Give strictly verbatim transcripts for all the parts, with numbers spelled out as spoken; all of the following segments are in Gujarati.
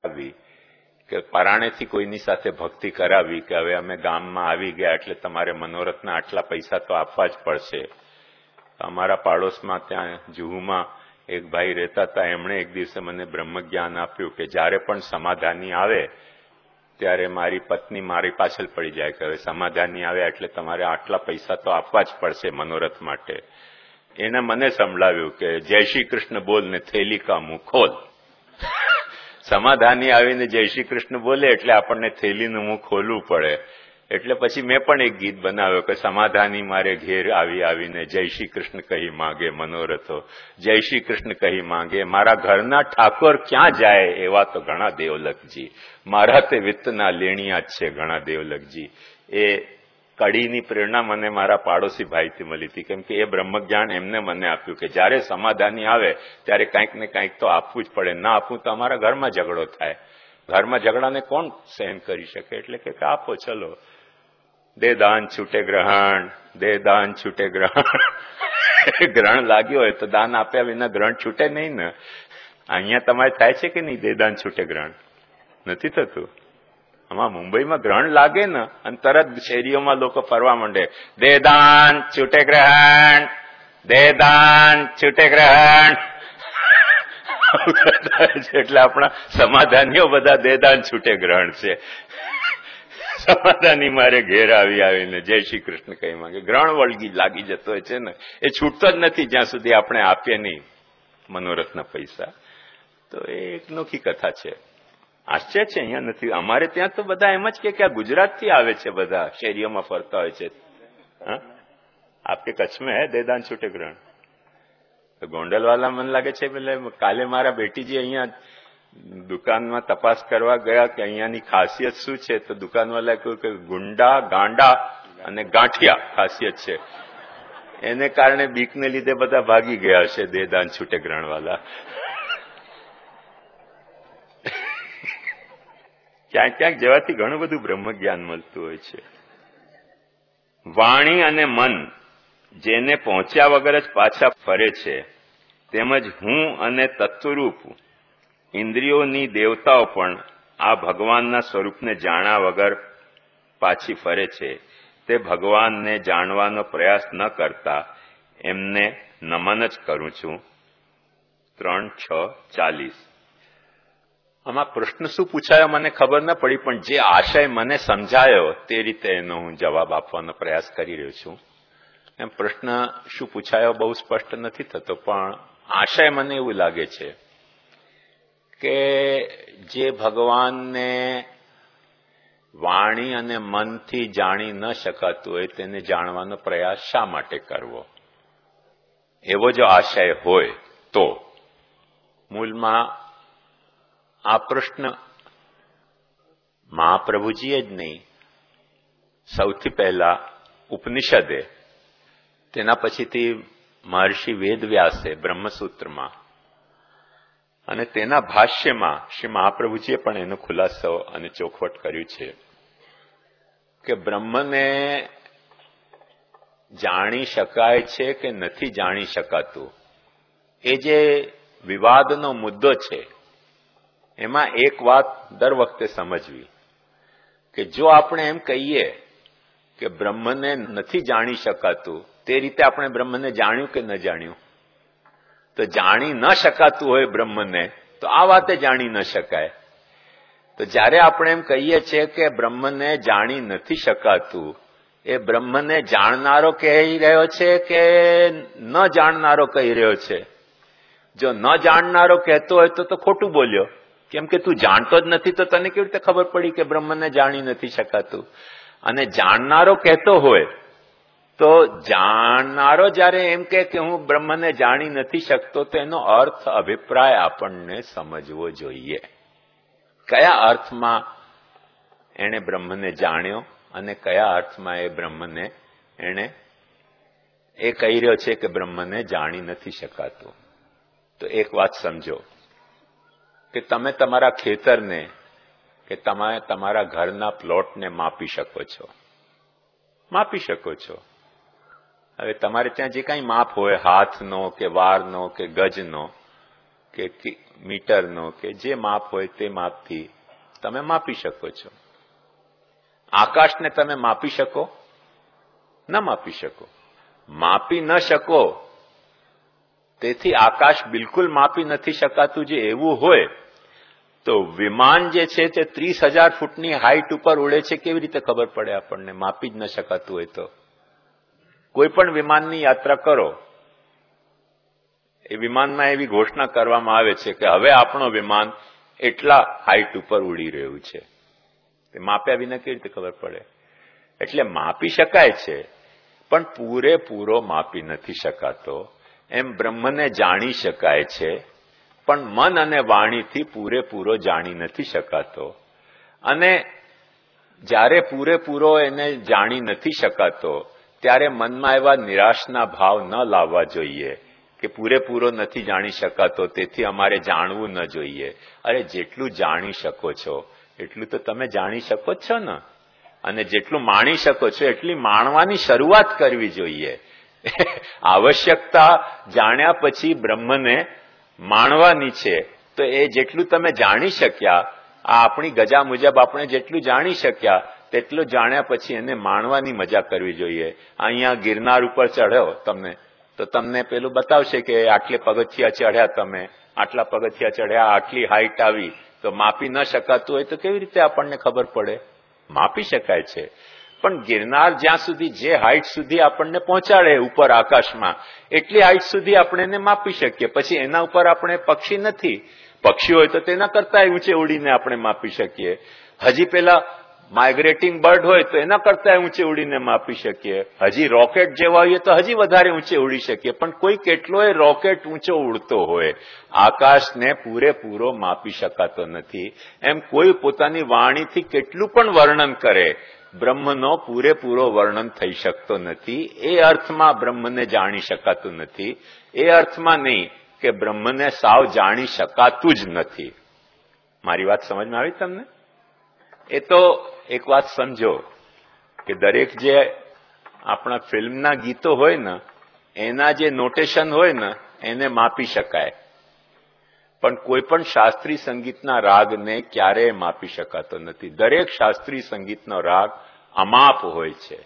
આવી કે પરાણેથી કોઈની સાથે ભક્તિ કરાવી કે હવે અમે ગામમાં આવી ગયા એટલે તમારે મનોરથના આટલા પૈસા તો આપવા જ પડશે. અમારા પાડોશમાં ત્યાં જુહુમાં એક ભાઈ રહેતા હતા. એમણે એક દિવસે મને બ્રહ્મજ્ઞાન આપ્યું કે જ્યારે પણ સમાધાની આવે ત્યારે મારી પત્ની મારી પાછળ પડી જાય કે હવે સમાધાની આવે એટલે તમારે આટલા પૈસા તો આપવા જ પડશે મનોરથ માટે. એને મને સંભળાવ્યું કે જય શ્રી કૃષ્ણ બોલ ને થેલી કા મું ખોલ. સમાધાની આવીને જય શ્રી કૃષ્ણ બોલે એટલે આપણને થેલીનું મું ખોલવું પડે. એટલે પછી મેં પણ એક ગીત બનાવ્યો કે સમાધાની મારે ઘેર આવી આવીને જય શ્રી કૃષ્ણ કહી માંગે મનોરથો, જય શ્રી કૃષ્ણ કહી માંગે. મારા ઘરના ઠાકોર ક્યાં જાય એવા તો ઘણા દેવલકજી, મારા તે વિત્તના લેણિયા જ છે ઘણા દેવલકજી. એ કડીની પ્રેરણા મને મારા પાડોશી ભાઈથી મળી હતી, કેમ કે એ બ્રહ્મજ્ઞાન એમને મને આપ્યું કે જયારે સમાધાની આવે ત્યારે કંઈક ને કંઈક તો આપવું જ પડે. ના આપવું તો અમારા ઘરમાં ઝઘડો થાય. ઘરમાં ઝઘડાને કોણ સહન કરી શકે? એટલે કે આપો, ચલો દે દાન છૂટે ગ્રહણ, દે દાન છૂટે ગ્રહણ. ગ્રહણ લાગ્યો હોય તો દાન આપ્યા વિના ગ્રહણ છૂટે નહીં ને. અહીંયા તમારે થાય છે કે નહીં? દે દાન છૂટે ગ્રહણ નથી થતું. આમાં મુંબઈમાં ગ્રહણ લાગે ને અને તરત શેરીઓમાં લોકો ફરવા માંડે, દે દાન છૂટે ગ્રહણ, દે દાન છૂટે ગ્રહણ. એટલે આપણા સમાધાનીઓ બધા દેદાન છૂટે ગ્રહણ છે. સમાધાની મારે ઘેર આવી આવીને જય શ્રી કૃષ્ણ કહી માંગે. ગ્રહણ વળગી લાગી જતો હોય છે ને, એ છૂટતો જ નથી જ્યાં સુધી આપણે આપીએ નહીં મનોરથના પૈસા. તો એ એક નોખી કથા છે. આશ્ચર્ય છે, અહીંયા નથી. અમારે ત્યાં તો બધા એમ જ કે આ ગુજરાતથી આવે છે, બધા શેરીઓમાં ફરતા હોય છે. હા, આપકે કચ્છમાં હે દેદાન છૂટે ગ્રહણ? ગોંડલવાલા મને લાગે છે પેલે કાલે મારા બેટીજી અહીંયા દુકાનમાં તપાસ કરવા ગયા કે અહીંયાની ખાસિયત શું છે, તો દુકાનવાલાએ કહ્યું કે ગુંડા, ગાંડા અને ગાંઠિયા ખાસિયત છે. એને કારણે બીકને લીધે બધા ભાગી ગયા હશે દેદાન છૂટે ગ્રહણવાલા. ક્યાંક ક્યાંક જવાથી ઘણું બધું બ્રહ્મજ્ઞાન મળતું હોય છે. વાણી અને મન જેને પહોંચ્યા વગર જ પાછા ફરે છે, તેમજ હું અને તત્વરૂપ ઇન્દ્રિયોની દેવતાઓ પણ આ ભગવાનના સ્વરૂપને જાણ્યા વગર પાછી ફરે છે. તે ભગવાનને જાણવાનો પ્રયાસ ન કરતા એમને નમન જ કરું છું. ત્રણ છ ચાલીસ. આમાં પ્રશ્ન શું પૂછાયો મને ખબર ન પડી, પણ જે આશય મને સમજાયો તે રીતે એનો હું જવાબ આપવાનો પ્રયાસ કરી રહ્યો છું. એમ પ્રશ્ન શું પૂછાયો બહુ સ્પષ્ટ નથી થતો, પણ આશય મને એવું લાગે છે કે જે ભગવાનને વાણી અને મનથી જાણી ન શકાતું હોય તેને જાણવાનો પ્રયાસ શા માટે કરવો? એવો જો આશય હોય તો મૂળમાં આ પ્રશ્ન મહાપ્રભુજીએ જ નહીં, સૌથી પહેલા ઉપનિષદે, તેના પછીથી મહર્ષિ વેદવ્યાસે બ્રહ્મસૂત્રમાં અને તેના ભાષ્યમાં શ્રી મહાપ્રભુજીએ પણ એનો ખુલાસો અને ચોખવટ કર્યું છે કે બ્રહ્મને જાણી શકાય છે કે નથી જાણી શકાતું, એ જે વિવાદનો મુદ્દો છે એમાં એક વાત દર વખતે સમજવી કે જો આપણે એમ કહીએ કે બ્રહ્મને નથી જાણી શકાતું, તે રીતે આપણે બ્રહ્મને જાણ્યું કે ન જાણ્યું? તો જાણી ન શકાતું હોય બ્રહ્મને તો આ વાતે જાણી ન શકાય. તો જ્યારે આપણે એમ કહીએ છીએ કે બ્રહ્મને જાણી નથી શકાતું, એ બ્રહ્મને જાણનારો કહી રહ્યો છે કે ન જાણનારો કહી રહ્યો છે? જો ન જાણનારો કહેતો હોય તો તો ખોટું બોલ્યો, કેમ કે તું જાણતો જ નથી તો તને કેવી રીતે ખબર પડી કે બ્રહ્મને જાણી નથી શકાતું? અને જાણનારો કહેતો હોય તો જાણનારો જયારે એમ કહે કે હું બ્રહ્મને જાણી નથી શકતો, તો એનો અર્થ અભિપ્રાય આપણને સમજવો જોઈએ. કયા અર્થમાં એણે બ્રહ્મને જાણ્યો અને કયા અર્થમાં એ બ્રહ્મને એણે એ કહી રહ્યો છે કે બ્રહ્મને જાણી નથી શકાતું? તો એક વાત સમજો કે તમે તમારા ખેતરને કે તમે તમારા ઘરના પ્લોટને માપી શકો છો, માપી શકો છો. હવે તમારે ત્યાં જે કાંઈ માપ હોય, હાથનો કે વારનો કે ગજનો કે મીટરનો કે જે માપ હોય તે માપથી તમે માપી શકો છો. આકાશને તમે માપી શકો? ન માપી શકો. માપી ન શકો, તેથી આકાશ બિલકુલ માપી નથી શકાતું જે એવું હોય તો વિમાન જે છે તે ત્રીસ હજાર ફૂટની હાઈટ ઉપર ઉડે છે કેવી રીતે ખબર પડે આપણને? માપી જ ન શકાતું હોય તો. કોઈ પણ વિમાનની યાત્રા કરો, એ વિમાનમાં એવી ઘોષણા કરવામાં આવે છે કે હવે આપણો વિમાન એટલા હાઈટ ઉપર ઉડી રહ્યું છે. તે માપ્યા વિના કેવી રીતે ખબર પડે? એટલે માપી શકાય છે, પણ પૂરેપૂરો માપી નથી શકાતો. એમ બ્રહ્મને જાણી શકાય છે, પણ મન અને વાણીથી પૂરેપૂરો જાણી નથી શકાતો. અને જ્યારે પૂરેપૂરો એને જાણી નથી શકાતો ત્યારે મનમાં એવા નિરાશના ભાવ ન લાવવા જોઈએ કે પૂરેપૂરો નથી જાણી શકાતો તેથી અમારે જાણવું ન જોઈએ. અરે જેટલું જાણી શકો છો એટલું તો તમે જાણી શકો જ છો ને, અને જેટલું માણી શકો છો એટલી માણવાની શરૂઆત કરવી જોઈએ. આવશ્યકતા જાણ્યા પછી બ્રહ્મને માણવાની છે, તો એ જેટલું તમે જાણી શક્યા, આ આપણી ગજા મુજબ આપણે જેટલું જાણી શક્યા તેટલું જાણ્યા પછી એને માણવાની મજા કરવી જોઈએ. અહીંયા ગિરનાર ઉપર ચઢ્યો તમને તો તમને પેલું બતાવશે કે આટલે પગથિયા ચઢ્યા, તમે આટલા પગથિયા ચઢ્યા, આટલી હાઈટ આવી, તો માપી ન શકાતું હોય તો કેવી રીતે આપણને ખબર પડે? માપી શકાય છે, પણ ગિરનાર જ્યાં સુધી જે હાઈટ સુધી આપણને પહોંચાડે ઉપર આકાશમાં એટલી હાઈટ સુધી આપણે એને માપી શકીએ. પછી એના ઉપર આપણે પક્ષી નથી. પક્ષી હોય તો તેના કરતા ઊંચે ઉડીને આપણે માપી શકીએ. હજી પેલા માઇગ્રેટિંગ બર્ડ હોય તો એના કરતા ઊંચે ઉડીને માપી શકીએ. હજી રોકેટ જેવા હોઈએ તો હજી વધારે ઊંચે ઉડી શકીએ. પણ કોઈ કેટલોય રોકેટ ઊંચો ઉડતો હોય, આકાશને પૂરેપૂરો માપી શકાતો નથી. એમ કોઈ પોતાની વાણીથી કેટલું પણ વર્ણન કરે, બ્રહ્મનો પૂરેપૂરો વર્ણન થઈ શકતો નથી. એ અર્થમાં બ્રહ્મને જાણી શકાતું નથી. એ અર્થમાં નહીં કે બ્રહ્મને સાવ જાણી શકાતું જ નથી. મારી વાત સમજમાં આવી તમને? એ તો એક વાત સમજો કે દરેક જે આપણા ફિલ્મના ગીતો હોય ને એના જે નોટેશન હોય ને એને માપી શકાય, પણ કોઈ પણ શાસ્ત્રીય સંગીતના રાગને ક્યારેય માપી શકાતો નથી. દરેક શાસ્ત્રીય સંગીતનો રાગ અમાપ હોય છે,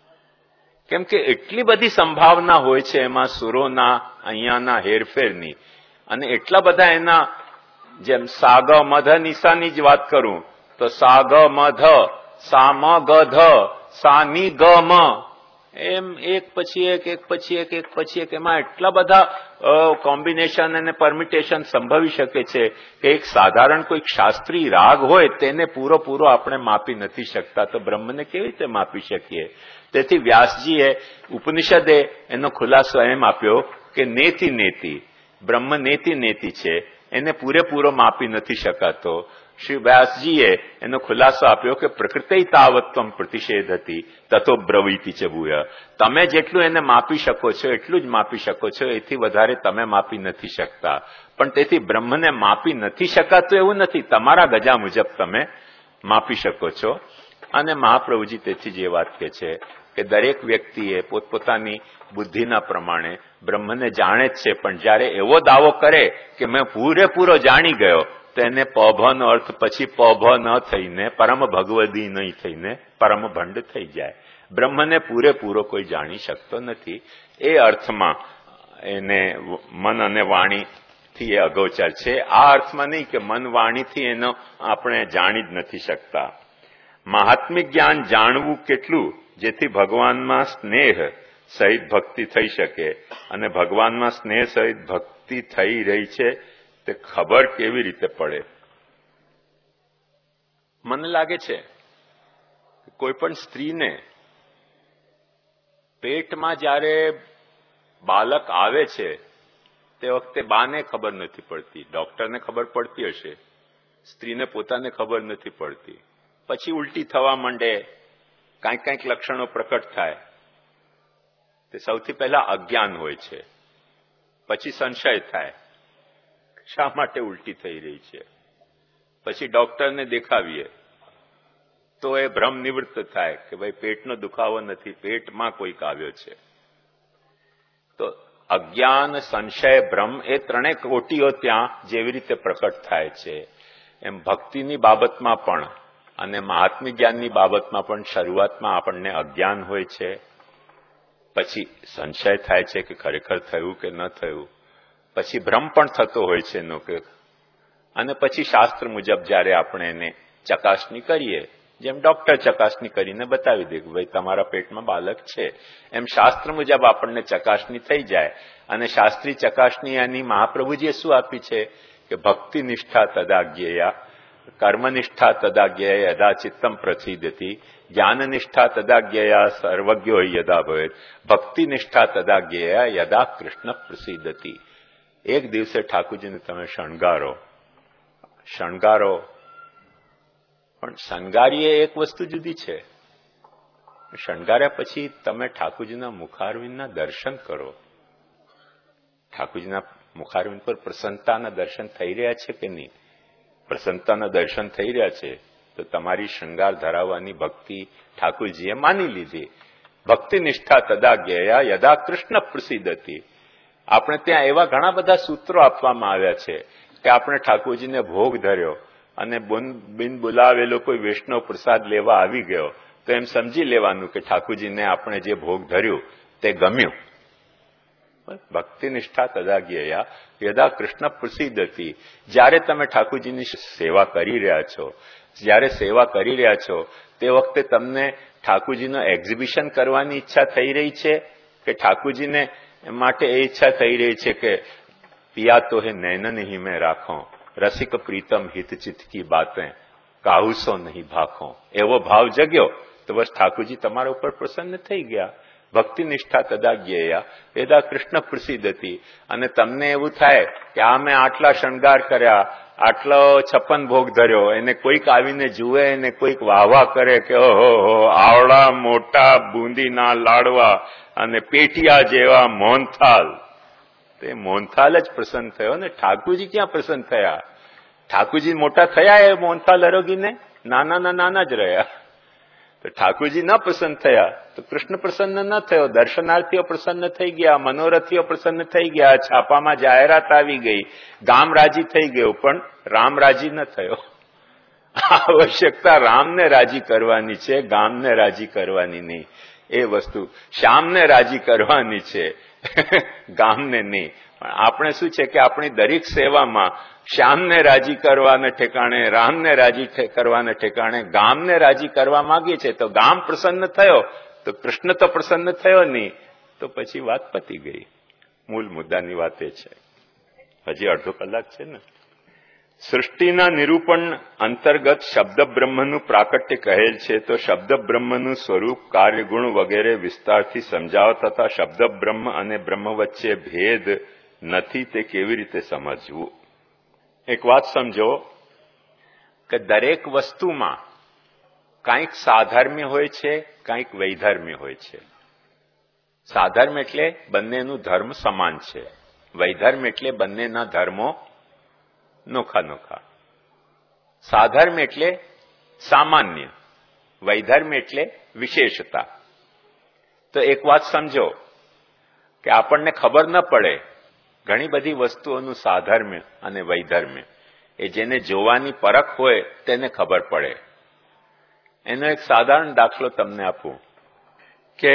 કેમ કે એટલી બધી સંભાવના હોય છે એમાં સુરોના અહીંયાના હેરફેરની, અને એટલા બધા એના, જેમ સાગ મધ નિશાની જ વાત કરું તો સાગ મધ સામ ગધ સાની ગમ, એમ એક પછી એક એક પછી એક એક પછી એક એમાં એટલા બધા કોમ્બિનેશન અને પરમિટેશન સંભવી શકે છે કે એક સાધારણ કોઈક શાસ્ત્રીય રાગ હોય તેને પૂરો પૂરો આપણે માપી નથી શકતા, તો બ્રહ્મને કેવી રીતે માપી શકીએ? તેથી વ્યાસજીએ ઉપનિષદે એનો ખુલાસો એમ આપ્યો કે નેતિ નેતિ, બ્રહ્મ નેતિ નેતિ છે, એને પૂરેપૂરો માપી નથી શકાતો. શ્રી વ્યાસજીએ એનો ખુલાસો આપ્યો કે પ્રકૃતિ તાવત્વમ પ્રતિષેધતી તતો બ્રવીતિ ચ ભૂય. તમે જેટલું એને માપી શકો છો એટલું જ માપી શકો છો, એથી વધારે તમે માપી નથી શકતા. પણ તેથી બ્રહ્મને માપી નથી શકાતું એવું નથી, તમારા ગજા મુજબ તમે માપી શકો છો. અને મહાપ્રભુજી તેથી જે વાત કહે છે કે દરેક વ્યક્તિએ પોતપોતાની બુદ્ધિના પ્રમાણે બ્રહ્મને જાણે જ છે, પણ જયારે એવો દાવો કરે કે મેં પૂરેપૂરો જાણી ગયો તો એને પભનો અર્થ પછી પભ ન થઈને પરમ ભગવદી નહીં થઈને પરમ ભંડ થઈ જાય. બ્રહ્મને પૂરેપૂરો કોઈ જાણી શકતો નથી. એ અર્થમાં એને મન અને વાણીથી એ અગોચર છે. આ અર્થમાં નહીં કે મન વાણીથી એનો આપણે જાણી જ નથી શકતા. મહાત્મિક જ્ઞાન જાણવું કેટલું જેથી ભગવાનમાં સ્નેહ સહિત ભક્તિ થઈ શકે, અને ભગવાનમાં સ્નેહ સહિત ભક્તિ થઈ રહી છે તે ખબર કેવી રીતે પડે? મને લાગે છે કોઈ પણ સ્ત્રીને પેટમાં જ્યારે બાળક આવે છે તે વખતે બાને ખબર નથી પડતી, ડોક્ટરને ખબર પડતી હશે, સ્ત્રીને પોતાને ખબર નથી પડતી. પછી ઉલટી થવા માંડે, કાંઈક કાંઈક લક્ષણો પ્રકટ થાય, તે સૌથી પહેલા અજ્ઞાન હોય છે, પછી સંશય થાય શા માટે ઉલટી થઈ રહી છે, પછી ડોક્ટરને દેખાવીએ તો એ ભ્રમ નિવૃત્ત થાય કે ભાઈ પેટનો દુખાવો નથી, પેટમાં કોઈક આવ્યો છે. તો અજ્ઞાન, સંશય, ભ્રમ એ ત્રણેય કોટીઓ ત્યાં જેવી રીતે પ્રકટ થાય છે એમ ભક્તિની બાબતમાં પણ અને મહાત્મ્ય જ્ઞાનની બાબતમાં પણ શરૂઆતમાં આપણને અજ્ઞાન હોય છે, પછી સંશય થાય છે કે ખરેખર થયું કે ન થયું, પછી ભ્રમ પણ થતો હોય છે એનો કે, અને પછી શાસ્ત્ર મુજબ જ્યારે આપણે એને ચકાસણી કરીએ, જેમ ડોક્ટર ચકાસણી કરીને બતાવી દે કે ભાઈ તમારા પેટમાં બાળક છે, એમ શાસ્ત્ર મુજબ આપણને ચકાસણી થઈ જાય. અને શાસ્ત્રી ચકાસણી એની મહાપ્રભુજીએ શું આપી છે કે ભક્તિ નિષ્ઠા તદાજ્ઞેયા, કર્મનિષ્ઠા તદાજ્ઞેયા યદા ચિત્તમ પ્રસિદ્ધતિ, જ્ઞાનનિષ્ઠા તદાજ્ઞેયા સર્વજ્ઞો યદા ભવેત, ભક્તિ નિષ્ઠા તદાજ્ઞેયા યદા કૃષ્ણ પ્રસિદ્ધતિ. એક દિવસે ઠાકોરજીને તમે શણગારો શણગારો પણ શણગારીએ એક વસ્તુ જુદી છે. શણગાર્યા પછી તમે ઠાકોરજીના મુખારવિંદના દર્શન કરો. ઠાકોરજીના મુખારવિંદ પર પ્રસન્નતાના દર્શન થઈ રહ્યા છે કે નહીં? પ્રસન્નતાના દર્શન થઈ રહ્યા છે તો તમારી શૃંગાર ધરાવવાની ભક્તિ ઠાકોરજીએ માની લીધી. ભક્તિ નિષ્ઠા તદાજ્ઞેયા યદા કૃષ્ણ પ્રસિદ્ધતિ. આપણે ત્યાં એવા ઘણા બધા સૂત્રો આપવામાં આવ્યા છે કે આપણે ઠાકોરજીને ભોગ ધર્યો અને બિન બોલાવેલો કોઈ વૈષ્ણવ પ્રસાદ લેવા આવી ગયો તો એમ સમજી લેવાનું કે ઠાકોરજીને આપણે જે ભોગ ધર્યું તે ગમ્યું. ભક્તિ નિષ્ઠા તદાજ્ઞેયા યદા કૃષ્ણ પ્રસિદ્ધતિ. જ્યારે તમે ઠાકોરજીની સેવા કરી રહ્યા છો, જ્યારે સેવા કરી રહ્યા છો તે વખતે તમને ઠાકોરજીનો એક્ઝિબિશન કરવાની ઈચ્છા થઈ રહી છે કે ઠાકોરજીને માટે એ ઈચ્છા થઈ રહી છે કે પિયા તો હે નૈનન હી મેં રાખો, રસિક પ્રીતમ હિત ચિત્ત કી બાतें કાહુસો નહીં ભાખો, એવો ભાવ જગ્યો તો બસ ઠાકોરજી તમારા ઉપર પ્રસન્ન થઈ ગયા. ભક્તિ નિષ્ઠા તદાજ્ઞેયા યદા કૃષ્ણ પ્રસિદ્ધતિ. અને તમને એવું થાય કે આ મેં આટલા શણગાર કર્યા, આટલો છપ્પન ભોગ ધર્યો, એને કોઈક આવીને જુએ, એને કોઈક વાહવા કરે કે ઓહો હો આવડા મોટા બુંદીના લાડવા અને પેટિયા જેવા મોહનથાલ, તે મોહનથાલ જ પ્રસન્ન થયો ને ઠાકોરજી ક્યાં પ્રસન્ન થયા? ઠાકોરજી મોટા થયા એ મોહનથાલ અરોગીને? નાના ના નાના જ રહ્યા. તો ઠાકોરજી ન પ્રસન્ન થયા તો કૃષ્ણ પ્રસન્ન ન થયો. દર્શનાર્થીઓ પ્રસન્ન થઈ ગયા, મનોરથીઓ પ્રસન્ન થઈ ગયા, છાપામાં જાહેરાત આવી ગઈ, ગામ રાજી થઈ ગયું, પણ રામ રાજી ન થયો. આવશ્યકતા રામને રાજી કરવાની છે, ગામને રાજી કરવાની નહીં. એ વસ્તુ શ્યામને રાજી કરવાની છે, ગામને નહીં. પણ આપણે શું છે કે આપણી દરેક સેવામાં શ્યામને રાજી કરવાને ઠેકાણે, રામને રાજી કરવાને ઠેકાણે ગામને રાજી કરવા માંગીએ છીએ. તો ગામ પ્રસન્ન થયો તો કૃષ્ણ તો પ્રસન્ન થયો નહીં, તો પછી વાત પતી ગઈ. મૂળ મુદ્દાની વાત એ છે. હજી અડધો કલાક છે ને. સૃષ્ટિના નિરૂપણ અંતર્ગત શબ્દ બ્રહ્મનું પ્રાકટ્ય કહેલ છે, તો શબ્દ બ્રહ્મનું સ્વરૂપ, કાર્યગુણ વગેરે વિસ્તારથી સમજાવતા હતા. શબ્દ બ્રહ્મ અને બ્રહ્મ વચ્ચે ભેદ નથી તે કેવી રીતે સમજવું? એક વાત સમજો કે દરેક વસ્તુમાં કંઈક સાધર્મ્ય હોય છે, કંઈક વૈધર્મ્ય હોય છે. સાધર્મ્ય એટલે બંનેનું ધર્મ સમાન છે, વૈધર્મ્ય એટલે બંનેના ધર્મો નોખા નોખા. સાધર્મ્ય એટલે સામાન્ય, વૈધર્મ્ય એટલે વિશેષતા. તો એક વાત સમજો કે આપણને ખબર ન પડે ઘણી બધી વસ્તુઓનું સાધર્મ્ય અને વૈધર્મ્ય, એ જેને જોવાની પરખ હોય તેને ખબર પડે. એનો એક સાધારણ દાખલો તમને આપું કે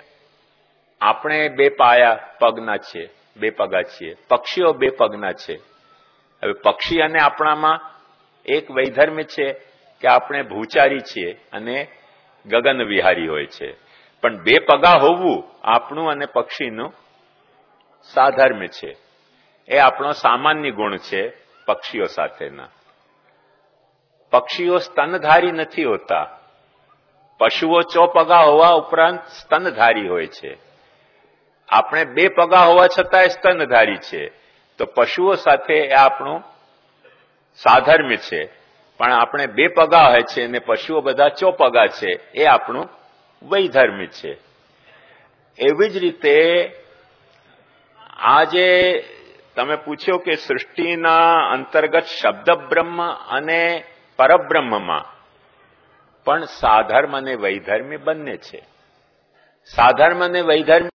આપણે બે પાયા પગના છીએ, બે પગા છીએ. પક્ષીઓ બે પગના છે. હવે પક્ષી અને આપણામાં એક વૈધર્મ્ય છે કે આપણે ભૂચારી છીએ અને ગગન વિહારી હોય છે. પણ બે પગા હોવું આપણું અને પક્ષીનું સાધર્મ્ય છે. એ આપણો સામાન્ય ગુણ છે પક્ષીઓ સાથેના. પક્ષીઓ સ્તનધારી નથી હોતા. પશુઓ ચોપગા હોવા ઉપરાંત સ્તનધારી હોય છે. આપણે બે પગા હોવા છતાં સ્તનધારી છે. તો પશુઓ સાથે એ આપણું સાધર્મ્ય છે. પણ આપણે બે પગા હોય છે અને પશુઓ બધા ચોપગા છે, એ આપણું વૈધર્મ્ય છે. એવી જ રીતે આજે તમે પૂછ્યો કે સૃષ્ટિના અંતર્ગત શબ્દ બ્રહ્મ અને પરબ્રહ્મમાં પણ સાધર્મ અને વૈધર્મ્ય બંને છે. સાધર્મ અને વૈધર્મ્ય